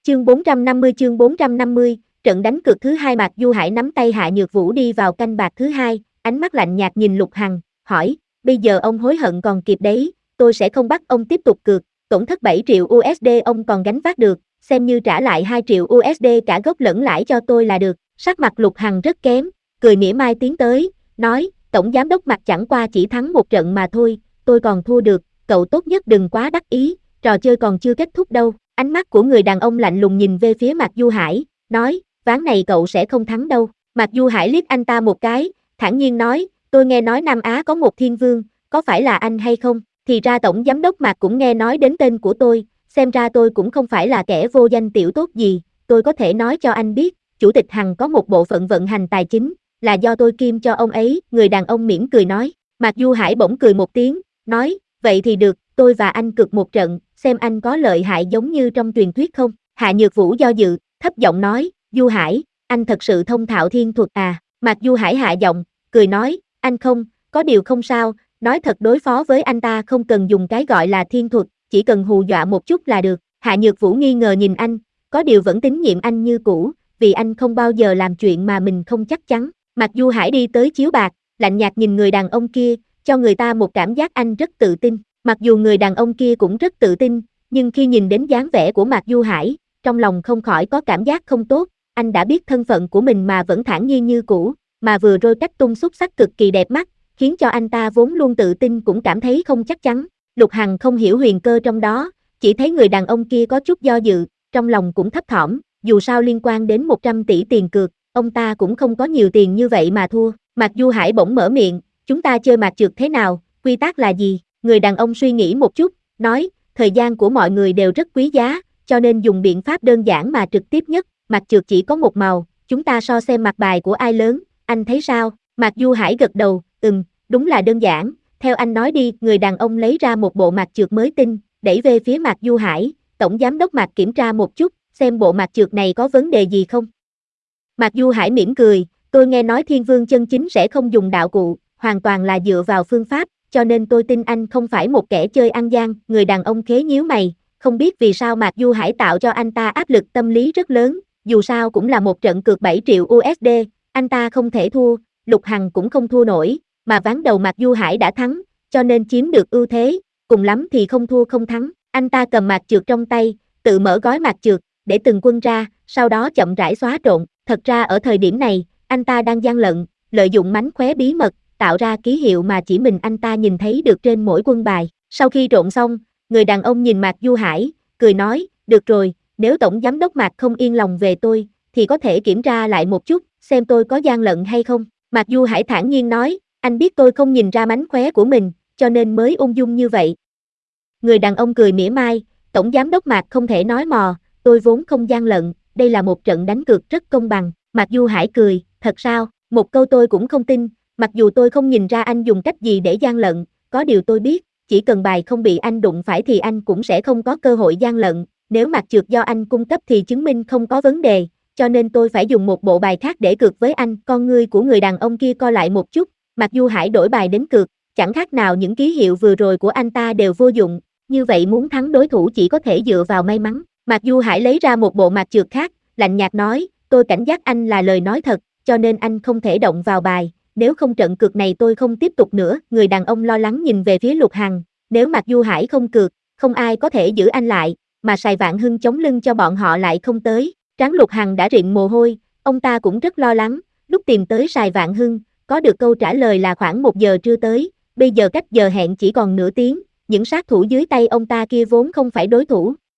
chương 450, trận đánh cược thứ hai. Mạc Du Hải nắm tay Hạ Nhược Vũ đi vào canh bạc thứ hai, ánh mắt lạnh nhạt nhìn Lục Hằng, hỏi, bây giờ ông hối hận còn kịp đấy, tôi sẽ không bắt ông tiếp tục cược, tổn thất 7 triệu USD ông còn gánh vác được, xem như trả lại 2 triệu USD cả gốc lẫn lãi cho tôi là được. Sắc mặt Lục Hằng rất kém, cười mỉa mai tiến tới, nói, tổng giám đốc Mạc chẳng qua chỉ thắng một trận mà thôi, tôi còn thua được, cậu tốt nhất đừng quá đắc ý, trò chơi còn chưa kết thúc đâu. Ánh mắt của người đàn ông lạnh lùng nhìn về phía Mạc Du Hải, nói, ván này cậu sẽ không thắng đâu. Mạc Du Hải liếc anh ta một cái, thản nhiên nói, tôi nghe nói Nam Á có một thiên vương, có phải là anh hay không? Thì ra tổng giám đốc Mạc cũng nghe nói đến tên của tôi, xem ra tôi cũng không phải là kẻ vô danh tiểu tốt gì, tôi có thể nói cho anh biết, Chủ tịch Hằng có một bộ phận vận hành tài chính, là do tôi kiêm cho ông ấy, người đàn ông mỉm cười nói. Mạc Du Hải bỗng cười một tiếng, nói, vậy thì được, tôi và anh cược một trận, xem anh có lợi hại giống như trong truyền thuyết không? Hạ Nhược Vũ do dự, thấp giọng nói, Du Hải, anh thật sự thông thạo thiên thuật à? Mạc Du Hải hạ giọng, cười nói, anh không, có điều không sao, nói thật đối phó với anh ta không cần dùng cái gọi là thiên thuật, chỉ cần hù dọa một chút là được. Hạ Nhược Vũ nghi ngờ nhìn anh, có điều vẫn tín nhiệm anh như cũ, vì anh không bao giờ làm chuyện mà mình không chắc chắn. Mạc Du Hải đi tới chiếu bạc, lạnh nhạt nhìn người đàn ông kia, cho người ta một cảm giác anh rất tự tin. Mặc dù người đàn ông kia cũng rất tự tin, nhưng khi nhìn đến dáng vẻ của Mạc Du Hải, trong lòng không khỏi có cảm giác không tốt, anh đã biết thân phận của mình mà vẫn thản nhiên như cũ, mà vừa rồi cách tung xúc sắc cực kỳ đẹp mắt, khiến cho anh ta vốn luôn tự tin cũng cảm thấy không chắc chắn. Lục Hằng không hiểu huyền cơ trong đó, chỉ thấy người đàn ông kia có chút do dự, trong lòng cũng thấp thỏm, dù sao liên quan đến 100 tỷ tiền cược, ông ta cũng không có nhiều tiền như vậy mà thua. Mạc Du Hải bỗng mở miệng, chúng ta chơi mạc trượt thế nào, quy tắc là gì? Người đàn ông suy nghĩ một chút, nói, thời gian của mọi người đều rất quý giá, cho nên dùng biện pháp đơn giản mà trực tiếp nhất, mạc trượt chỉ có một màu, chúng ta so xem mặt bài của ai lớn, anh thấy sao? Mạc Du Hải gật đầu, đúng là đơn giản, theo anh nói đi. Người đàn ông lấy ra một bộ mạc trượt mới tinh, đẩy về phía Mạc Du Hải, tổng giám đốc Mạc kiểm tra một chút, xem bộ mạc trượt này có vấn đề gì không? Mạc Du Hải mỉm cười, tôi nghe nói thiên vương chân chính sẽ không dùng đạo cụ, hoàn toàn là dựa vào phương pháp, cho nên tôi tin anh không phải một kẻ chơi ăn gian. Người đàn ông khế nhíu mày, không biết vì sao Mạc Du Hải tạo cho anh ta áp lực tâm lý rất lớn, dù sao cũng là một trận cược 7 triệu USD, anh ta không thể thua, Lục Hằng cũng không thua nổi, mà ván đầu Mạc Du Hải đã thắng, cho nên chiếm được ưu thế, cùng lắm thì không thua không thắng. Anh ta cầm mạc trượt trong tay, tự mở gói mạc trượt, để từng quân ra, sau đó chậm rãi xóa trộn. Thật ra ở thời điểm này, anh ta đang gian lận, lợi dụng mánh khóe bí mật, tạo ra ký hiệu mà chỉ mình anh ta nhìn thấy được trên mỗi quân bài. Sau khi trộn xong, người đàn ông nhìn Mạc Du Hải, cười nói, được rồi, nếu tổng giám đốc Mạc không yên lòng về tôi, thì có thể kiểm tra lại một chút, xem tôi có gian lận hay không. Mạc Du Hải thản nhiên nói, anh biết tôi không nhìn ra mánh khóe của mình, cho nên mới ung dung như vậy. Người đàn ông cười mỉa mai, tổng giám đốc Mạc không thể nói mò, tôi vốn không gian lận, đây là một trận đánh cược rất công bằng. Mạc Du Hải cười, thật sao, một câu tôi cũng không tin, mặc dù tôi không nhìn ra anh dùng cách gì để gian lận, có điều tôi biết, chỉ cần bài không bị anh đụng phải thì anh cũng sẽ không có cơ hội gian lận, nếu mạc trượt do anh cung cấp thì chứng minh không có vấn đề, cho nên tôi phải dùng một bộ bài khác để cược với anh. Con ngươi của người đàn ông kia co lại một chút, Mạc Du Hải đổi bài đến cược, chẳng khác nào những ký hiệu vừa rồi của anh ta đều vô dụng, như vậy muốn thắng đối thủ chỉ có thể dựa vào may mắn. Mạc Du Hải lấy ra một bộ mạc trượt khác, lạnh nhạt nói, tôi cảnh giác anh là lời nói thật, cho nên anh không thể động vào bài, nếu không trận cược này tôi không tiếp tục nữa. Người đàn ông lo lắng nhìn về phía Lục Hằng, nếu Mạc Du Hải không cược, không ai có thể giữ anh lại, mà Sài Vạn Hưng chống lưng cho bọn họ lại không tới. Trán Lục Hằng đã rịn mồ hôi, ông ta cũng rất lo lắng, lúc tìm tới Sài Vạn Hưng, có được câu trả lời là khoảng 1 giờ trưa tới, bây giờ cách giờ hẹn chỉ còn nửa tiếng, những sát thủ dưới tay ông ta kia vốn không phải đối thủ,